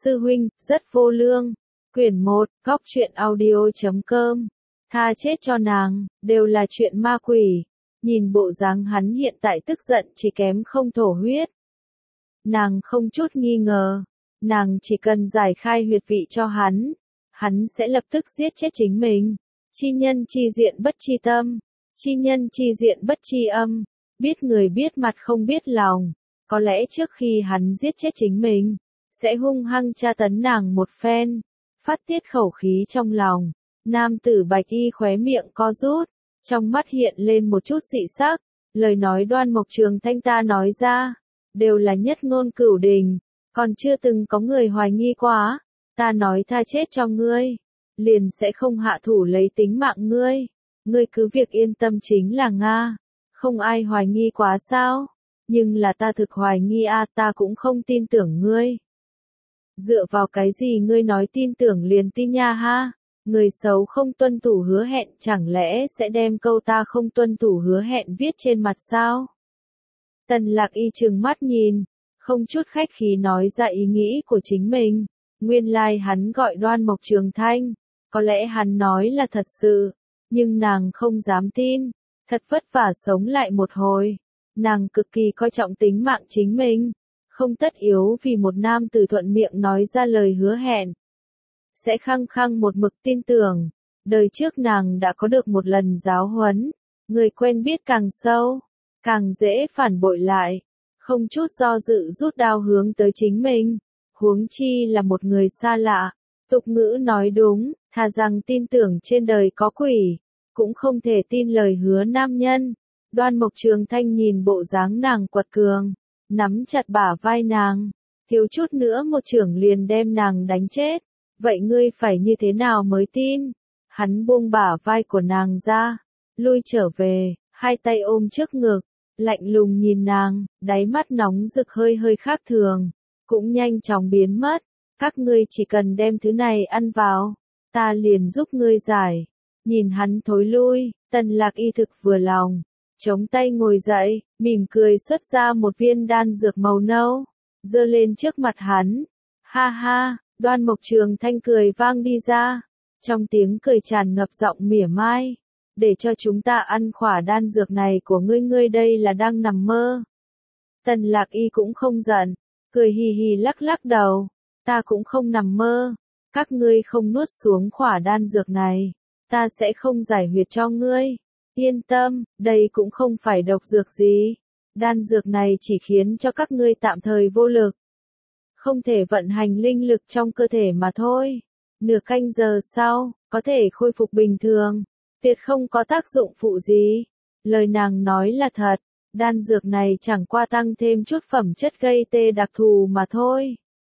Sư huynh, rất vô lương. Quyển 1, Góc truyện audio.com. Tha chết cho nàng, đều là chuyện ma quỷ. Nhìn bộ dáng hắn hiện tại tức giận chỉ kém không thổ huyết. Nàng không chút nghi ngờ, nàng chỉ cần giải khai huyệt vị cho hắn sẽ lập tức giết chết chính mình. Chi nhân chi diện bất chi tâm, chi nhân chi diện bất chi âm, biết người biết mặt không biết lòng. Có lẽ trước khi hắn giết chết chính mình, sẽ hung hăng tra tấn nàng một phen, phát tiết khẩu khí trong lòng. Nam tử bạch y khóe miệng co rút, trong mắt hiện lên một chút dị sắc, lời nói Đoan Mộc Trường Thanh ta nói ra, đều là nhất ngôn cửu đình, còn chưa từng có người hoài nghi quá, ta nói tha chết cho ngươi, liền sẽ không hạ thủ lấy tính mạng ngươi cứ việc yên tâm chính là Nga, không ai hoài nghi quá sao, nhưng là ta thực hoài nghi ta cũng không tin tưởng ngươi. Dựa vào cái gì ngươi nói tin tưởng liền tin nha ha? Người xấu không tuân thủ hứa hẹn chẳng lẽ sẽ đem câu ta không tuân thủ hứa hẹn viết trên mặt sao? Tần Lạc Y trừng mắt nhìn, không chút khách khí nói ra ý nghĩ của chính mình. Nguyên lai hắn gọi Đoan Mộc Trường Thanh, có lẽ hắn nói là thật sự, nhưng nàng không dám tin, thật vất vả sống lại một hồi. Nàng cực kỳ coi trọng tính mạng chính mình, không tất yếu vì một nam tử thuận miệng nói ra lời hứa hẹn. Sẽ khăng khăng một mực tin tưởng, đời trước nàng đã có được một lần giáo huấn, người quen biết càng sâu, càng dễ phản bội lại, không chút do dự rút đao hướng tới chính mình, huống chi là một người xa lạ. Tục ngữ nói đúng, thà rằng tin tưởng trên đời có quỷ, cũng không thể tin lời hứa nam nhân. Đoan Mộc Trường Thanh nhìn bộ dáng nàng quật cường, nắm chặt bả vai nàng, thiếu chút nữa một chưởng liền đem nàng đánh chết. Vậy ngươi phải như thế nào mới tin? Hắn buông bả vai của nàng ra, lui trở về, hai tay ôm trước ngực, lạnh lùng nhìn nàng, đáy mắt nóng rực hơi hơi khác thường, cũng nhanh chóng biến mất. Các ngươi chỉ cần đem thứ này ăn vào, ta liền giúp ngươi giải. Nhìn hắn thối lui, Tần Lạc Y thực vừa lòng, chống tay ngồi dậy, mỉm cười xuất ra một viên đan dược màu nâu, giơ lên trước mặt hắn. Ha ha, Đoan Mộc Trường Thanh cười vang đi ra, trong tiếng cười tràn ngập giọng mỉa mai, để cho chúng ta ăn khỏa đan dược này của ngươi đây là đang nằm mơ. Tần Lạc Y cũng không giận, cười hì hì lắc lắc đầu, ta cũng không nằm mơ, các ngươi không nuốt xuống khỏa đan dược này, ta sẽ không giải huyệt cho ngươi. Yên tâm, đây cũng không phải độc dược gì, đan dược này chỉ khiến cho các ngươi tạm thời vô lực, không thể vận hành linh lực trong cơ thể mà thôi. Nửa canh giờ sau, có thể khôi phục bình thường, tuyệt không có tác dụng phụ gì. Lời nàng nói là thật, đan dược này chẳng qua tăng thêm chút phẩm chất gây tê đặc thù mà thôi.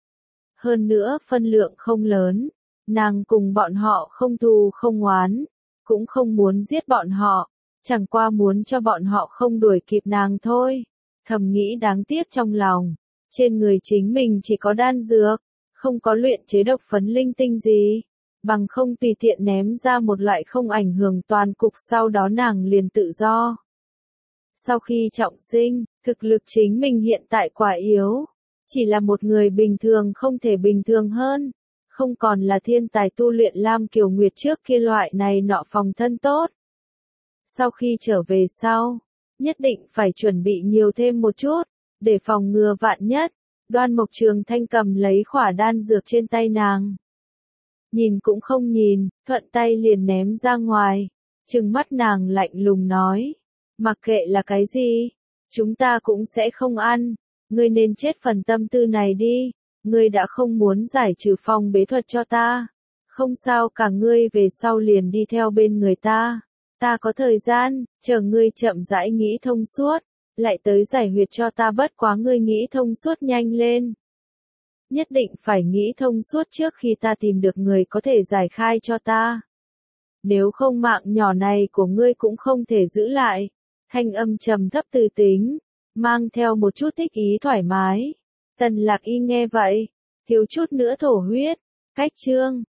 Hơn nữa phân lượng không lớn, nàng cùng bọn họ không thù không oán, cũng không muốn giết bọn họ, chẳng qua muốn cho bọn họ không đuổi kịp nàng thôi. Thầm nghĩ đáng tiếc trong lòng. Trên người chính mình chỉ có đan dược, không có luyện chế độc phấn linh tinh gì, bằng không tùy tiện ném ra một loại không ảnh hưởng toàn cục, sau đó nàng liền tự do. Sau khi trọng sinh, thực lực chính mình hiện tại quá yếu, chỉ là một người bình thường không thể bình thường hơn, không còn là thiên tài tu luyện Lam Kiều Nguyệt trước kia loại này nọ phòng thân tốt. Sau khi trở về sau, nhất định phải chuẩn bị nhiều thêm một chút, để phòng ngừa vạn nhất. Đoan Mộc Trường Thanh cầm lấy khỏa đan dược trên tay nàng. Nhìn cũng không nhìn, thuận tay liền ném ra ngoài. Trừng mắt nàng lạnh lùng nói. Mặc kệ là cái gì, chúng ta cũng sẽ không ăn. Ngươi nên chết phần tâm tư này đi. Ngươi đã không muốn giải trừ phong bế thuật cho ta. Không sao cả, ngươi về sau liền đi theo bên người ta. Ta có thời gian, chờ ngươi chậm rãi nghĩ thông suốt. Lại tới giải huyệt cho ta, bất quá ngươi nghĩ thông suốt nhanh lên. Nhất định phải nghĩ thông suốt trước khi ta tìm được người có thể giải khai cho ta. Nếu không mạng nhỏ này của ngươi cũng không thể giữ lại. Thanh âm trầm thấp từ tính, mang theo một chút thích ý thoải mái. Tần Lạc Y nghe vậy, thiếu chút nữa thổ huyết. Cách chương